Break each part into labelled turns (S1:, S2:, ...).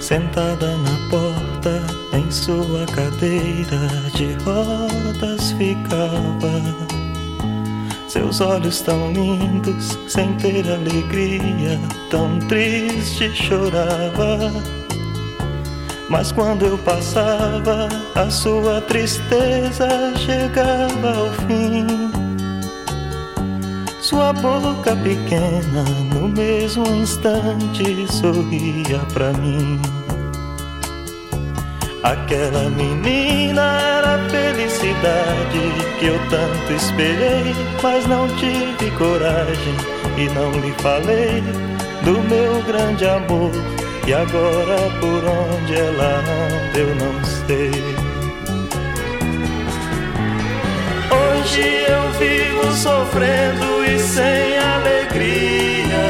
S1: Sentada na porta, em sua cadeira de rodas ficava. Seus olhos tão lindos, sem ter alegria, tão triste chorava. Mas quando eu passava, a sua tristeza chegava ao fim. Sua boca pequena, no mesmo instante, sorria pra mim. Aquela menina era a felicidade que eu tanto esperei, mas não tive coragem e não lhe falei do meu grande amor. E agora por onde ela anda eu não sei. Hoje eu vivo sofrendo e sem alegria.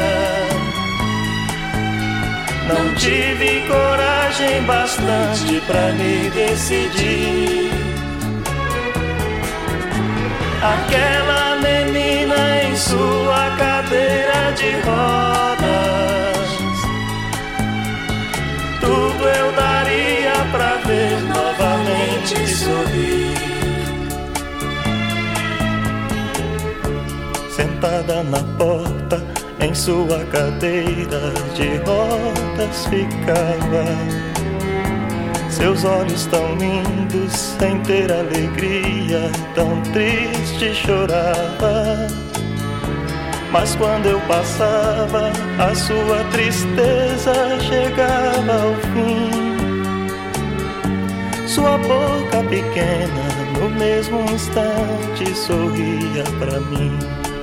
S1: Não tive coragem bastante pra me decidir. Aquela menina em sua cadeira de rodas, tudo eu daria pra ver novamente sorrir. Sentada na porta, em sua cadeira de rodas ficava. Seus olhos tão lindos, sem ter alegria, tão triste chorava. Mas quando eu passava, a sua tristeza chegava ao fim. Sua boca pequena, no mesmo instante, sorria pra mim.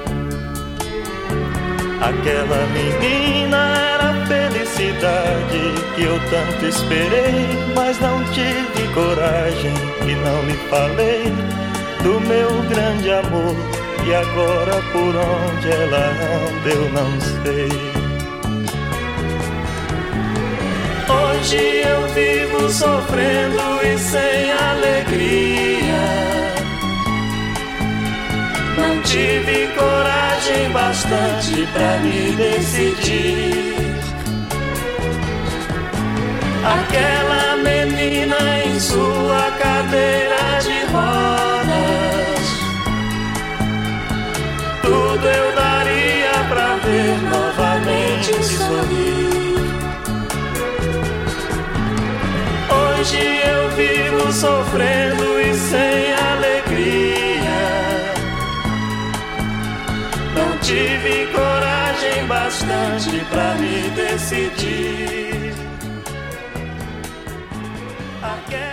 S1: Aquela menina era a felicidade que eu tanto esperei, mas não tive coragem e não lhe falei do meu grande amor. E agora por onde ela anda eu não sei. Hoje eu vivo sofrendo e sem alegria. Não tive coragem bastante pra me decidir. Aquela menina em sua cadeira de rodas, tudo eu daria pra ver novamente sorrir. Hoje eu vivo sofrendo e sem alegria. Não tive coragem bastante pra me decidir.